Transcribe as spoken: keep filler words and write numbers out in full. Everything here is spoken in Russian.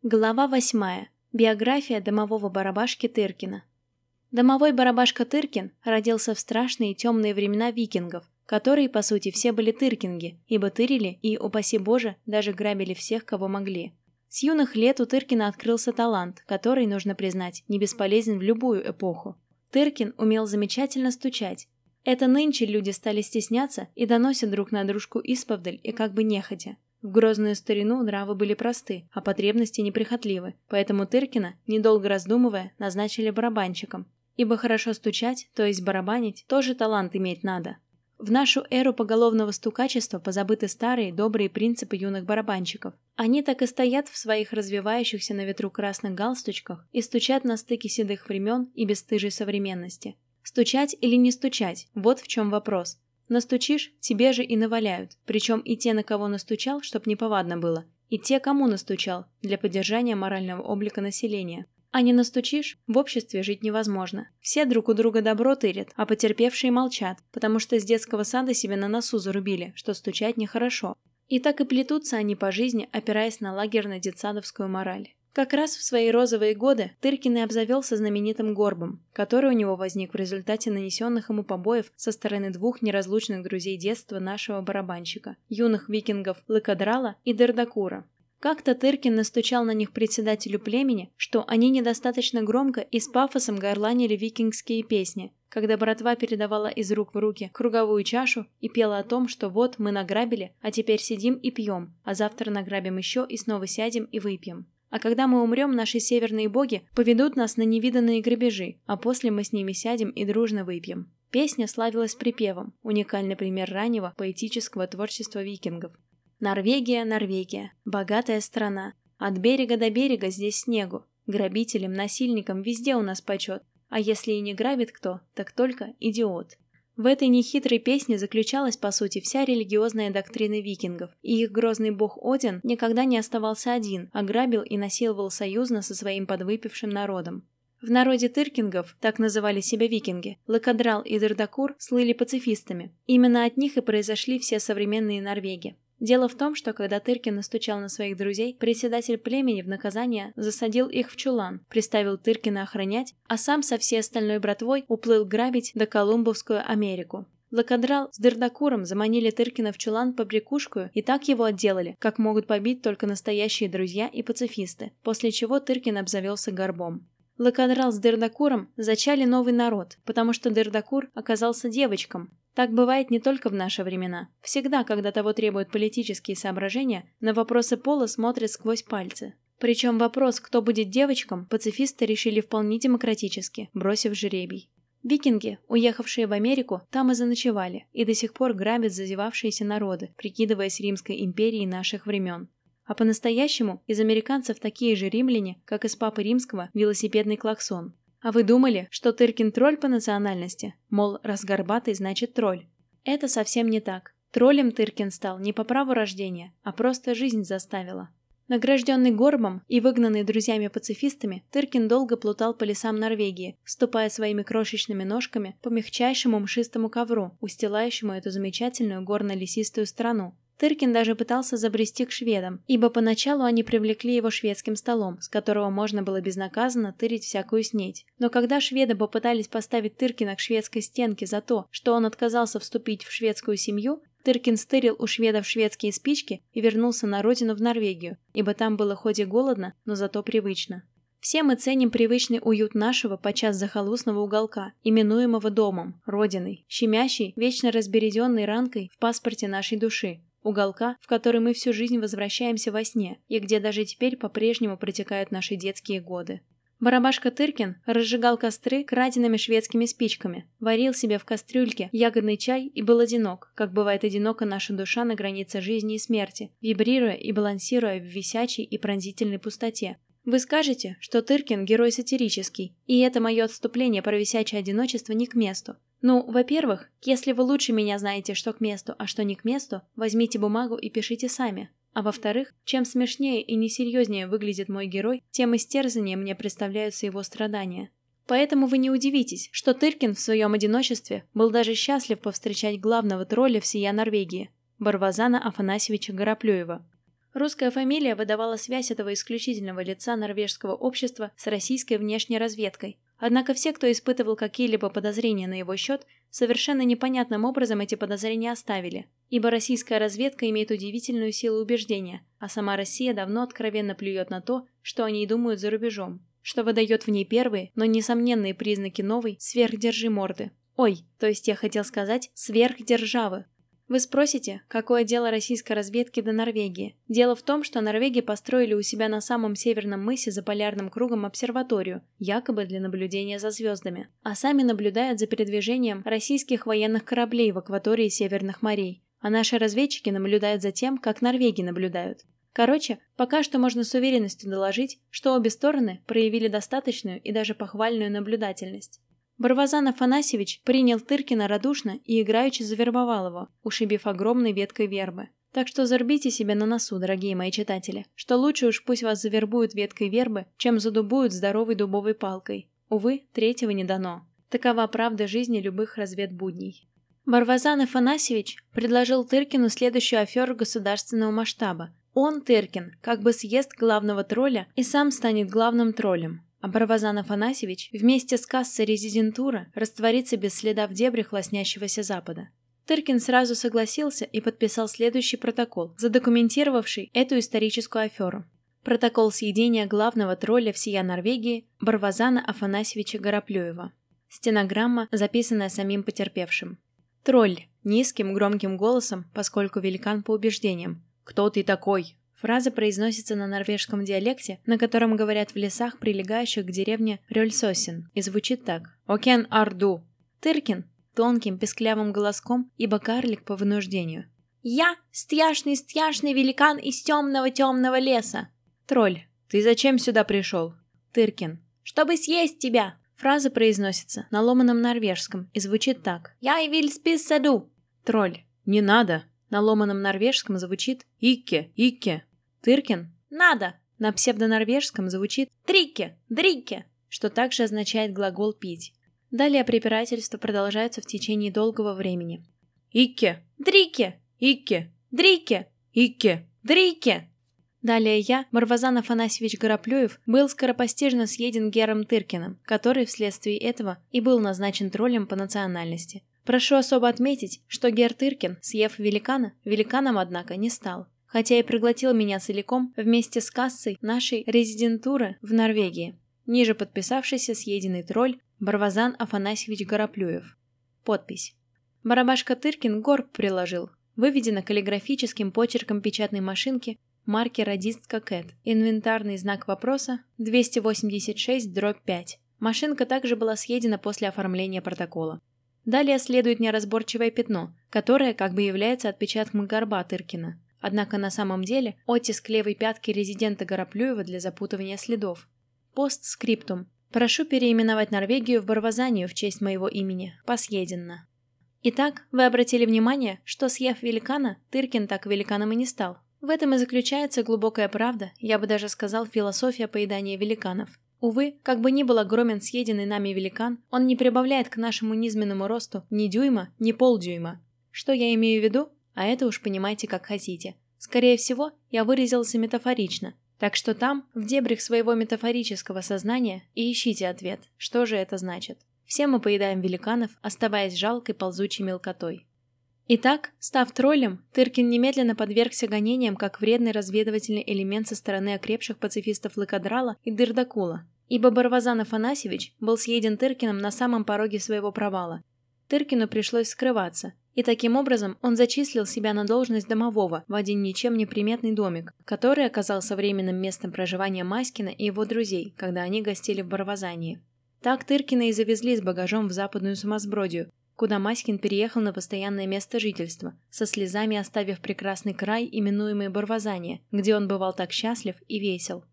Глава восьмая. Биография домового барабашки Тыркина. Домовой барабашка Тыркин родился в страшные и темные времена викингов, которые, по сути, все были тыркинги, ибо тырили и, упаси Боже, даже грабили всех, кого могли. С юных лет у Тыркина открылся талант, который, нужно признать, не бесполезен в любую эпоху. Тыркин умел замечательно стучать. Это нынче люди стали стесняться и доносят друг на дружку исповедаль и как бы нехотя. В грозную старину нравы были просты, а потребности неприхотливы, поэтому Тыркина, недолго раздумывая, назначили барабанщиком. Ибо хорошо стучать, то есть барабанить, тоже талант иметь надо. В нашу эру поголовного стукачества позабыты старые добрые принципы юных барабанщиков. Они так и стоят в своих развивающихся на ветру красных галстучках и стучат на стыке седых времен и бесстыжей современности. Стучать или не стучать – вот в чем вопрос. Настучишь, тебе же и наваляют, причем и те, на кого настучал, чтоб неповадно было, и те, кому настучал, для поддержания морального облика населения. А не настучишь, в обществе жить невозможно. Все друг у друга добро тырят, а потерпевшие молчат, потому что с детского сада себе на носу зарубили, что стучать нехорошо. И так и плетутся они по жизни, опираясь на лагерно-детсадовскую мораль. Как раз в свои розовые годы Тыркин и обзавелся знаменитым горбом, который у него возник в результате нанесенных ему побоев со стороны двух неразлучных друзей детства нашего барабанщика, юных викингов Лыкодрала и Дырдакура. Как-то Тыркин настучал на них председателю племени, что они недостаточно громко и с пафосом горланили викингские песни, когда братва передавала из рук в руки круговую чашу и пела о том, что вот мы награбили, а теперь сидим и пьем, а завтра награбим еще и снова сядем и выпьем. А когда мы умрем, наши северные боги поведут нас на невиданные грабежи, а после мы с ними сядем и дружно выпьем. Песня славилась припевом, уникальный пример раннего поэтического творчества викингов. Норвегия, Норвегия, богатая страна. От берега до берега здесь снегу. Грабителям, насильникам везде у нас почет. А если и не грабит кто, так только идиот. В этой нехитрой песне заключалась, по сути, вся религиозная доктрина викингов, и их грозный бог Один никогда не оставался один, а грабил и насиловал союзно со своим подвыпившим народом. В народе тыркингов, так называли себя викинги, Лыкодрал и Дырдакур слыли пацифистами. Именно от них и произошли все современные норвеги. Дело в том, что когда Тыркин настучал на своих друзей, председатель племени в наказание засадил их в чулан, приставил Тыркина охранять, а сам со всей остальной братвой уплыл грабить до Колумбовскую Америку. Лыкодрал с Дырдакуром заманили Тыркина в чулан побрякушкую и так его отделали, как могут побить только настоящие друзья и пацифисты, после чего Тыркин обзавелся горбом. Лыкодрал с Дырдакуром зачали новый народ, потому что Дырдакур оказался девочком. Так бывает не только в наши времена. Всегда, когда того требуют политические соображения, на вопросы пола смотрят сквозь пальцы. Причем вопрос, кто будет девочком, пацифисты решили вполне демократически, бросив жребий. Викинги, уехавшие в Америку, там и заночевали, и до сих пор грабят зазевавшиеся народы, прикидываясь Римской империей наших времен. А по-настоящему из американцев такие же римляне, как из Папы Римского велосипедный клаксон. А вы думали, что Тыркин тролль по национальности? Мол, раз горбатый, значит тролль. Это совсем не так. Троллем Тыркин стал не по праву рождения, а просто жизнь заставила. Награжденный горбом и выгнанный друзьями-пацифистами, Тыркин долго плутал по лесам Норвегии, ступая своими крошечными ножками по мягчайшему мшистому ковру, устилающему эту замечательную горно-лесистую страну. Тыркин даже пытался забрести к шведам, ибо поначалу они привлекли его шведским столом, с которого можно было безнаказанно тырить всякую снеть. Но когда шведы попытались поставить Тыркина к шведской стенке за то, что он отказался вступить в шведскую семью, Тыркин стырил у шведов шведские спички и вернулся на родину в Норвегию, ибо там было хоть и голодно, но зато привычно. Все мы ценим привычный уют нашего подчас захолустного уголка, именуемого домом, родиной, щемящей, вечно разбереденной ранкой в паспорте нашей души. Уголка, в который мы всю жизнь возвращаемся во сне, и где даже теперь по-прежнему протекают наши детские годы. Барабашка Тыркин разжигал костры краденными шведскими спичками, варил себе в кастрюльке ягодный чай и был одинок, как бывает одинока наша душа на границе жизни и смерти, вибрируя и балансируя в висячей и пронзительной пустоте. Вы скажете, что Тыркин – герой сатирический, и это мое отступление про висячее одиночество не к месту. Ну, во-первых, если вы лучше меня знаете, что к месту, а что не к месту, возьмите бумагу и пишите сами. А во-вторых, чем смешнее и несерьезнее выглядит мой герой, тем истерзаннее мне представляются его страдания. Поэтому вы не удивитесь, что Тыркин в своем одиночестве был даже счастлив повстречать главного тролля всея Норвегии – Барвазана Афанасьевича Гороплюева. Русская фамилия выдавала связь этого исключительного лица норвежского общества с российской внешней разведкой. Однако все, кто испытывал какие-либо подозрения на его счет, совершенно непонятным образом эти подозрения оставили, ибо российская разведка имеет удивительную силу убеждения, а сама Россия давно откровенно плюет на то, что о ней думают за рубежом, что выдает в ней первые, но несомненные признаки новой сверхдержиморды. Ой, то есть я хотел сказать сверхдержавы. Вы спросите, какое дело российской разведки до Норвегии? Дело в том, что норвеги построили у себя на самом северном мысе за полярным кругом обсерваторию, якобы для наблюдения за звездами, а сами наблюдают за передвижением российских военных кораблей в акватории северных морей, а наши разведчики наблюдают за тем, как норвеги наблюдают. Короче, пока что можно с уверенностью доложить, что обе стороны проявили достаточную и даже похвальную наблюдательность. Барвазан Афанасьевич принял Тыркина радушно и играючи завербовал его, ушибив огромной веткой вербы. Так что зарбите себе на носу, дорогие мои читатели, что лучше уж пусть вас завербуют веткой вербы, чем задубуют здоровой дубовой палкой. Увы, третьего не дано. Такова правда жизни любых разведбудней. Барвазан Афанасьевич предложил Тыркину следующую аферу государственного масштаба. Он, Тыркин, как бы съест главного тролля и сам станет главным троллем. А Барвазан Афанасьевич вместе с кассой резидентура растворится без следа в дебрях лоснящегося Запада. Тыркин сразу согласился и подписал следующий протокол, задокументировавший эту историческую аферу. Протокол съедения главного тролля всея Норвегии Барвазана Афанасьевича Гороплюева. Стенограмма, записанная самим потерпевшим. Тролль. Низким, громким голосом, поскольку великан по убеждениям. «Кто ты такой?» Фраза произносится на норвежском диалекте, на котором говорят в лесах, прилегающих к деревне Рёльсосен, и звучит так: «Окен арду». Тыркин тонким песклявым голоском, ибо карлик по вынуждению. «Я страшный-страшный великан из темного-темного леса». Тролль. «Ты зачем сюда пришел?» Тыркин. «Чтобы съесть тебя». Фраза произносится на ломаном норвежском и звучит так: «Я и виль спис саду». Тролль. «Не надо». На ломаном норвежском звучит «икке, икке». Тыркин. «Надо». На псевдонорвежском звучит «трике, дрике», что также означает глагол «пить». Далее препирательства продолжаются в течение долгого времени. «Икке, дрике, икке, дрике, икке, дрике». Далее я, Барвазан Афанасьевич Гороплюев, был скоропостижно съеден Гером Тыркиным, который вследствие этого и был назначен троллем по национальности. Прошу особо отметить, что Гер Тыркин, съев великана, великаном, однако, не стал, хотя и проглотил меня целиком вместе с кассой нашей резидентуры в Норвегии. Ниже подписавшийся съеденный тролль Барвазан Афанасьевич Гороплюев. Подпись. Барабашка Тыркин горб приложил. Выведено каллиграфическим почерком печатной машинки марки «Радистка Кэт». Инвентарный знак вопроса двести восемьдесят шесть дробь пять. Машинка также была съедена после оформления протокола. Далее следует неразборчивое пятно, которое как бы является отпечатком горба Тыркина. Однако на самом деле оттиск левой пятки резидента Гороплюева для запутывания следов. Постскриптум. Прошу переименовать Норвегию в Барвазанию в честь моего имени. Посъеденно. Итак, вы обратили внимание, что съев великана, Тыркин так великаном и не стал. В этом и заключается глубокая правда, я бы даже сказал философия поедания великанов. Увы, как бы ни был огромен съеденный нами великан, он не прибавляет к нашему низменному росту ни дюйма, ни полдюйма. Что я имею в виду? А это уж понимаете как хотите. Скорее всего, я выразился метафорично. Так что там, в дебрях своего метафорического сознания, и ищите ответ, что же это значит. Все мы поедаем великанов, оставаясь жалкой ползучей мелкотой. Итак, став троллем, Тыркин немедленно подвергся гонениям как вредный разведывательный элемент со стороны окрепших пацифистов Лыкодрала и Дырдакула, ибо Барвазан Афанасьевич был съеден Тыркиным на самом пороге своего провала. Тыркину пришлось скрываться, и таким образом он зачислил себя на должность домового в один ничем не приметный домик, который оказался временным местом проживания Маськина и его друзей, когда они гостили в Барвазании. Так Тыркина и завезли с багажом в западную сумасбродию, куда Маськин переехал на постоянное место жительства, со слезами оставив прекрасный край, именуемый Барвазания, где он бывал так счастлив и весел.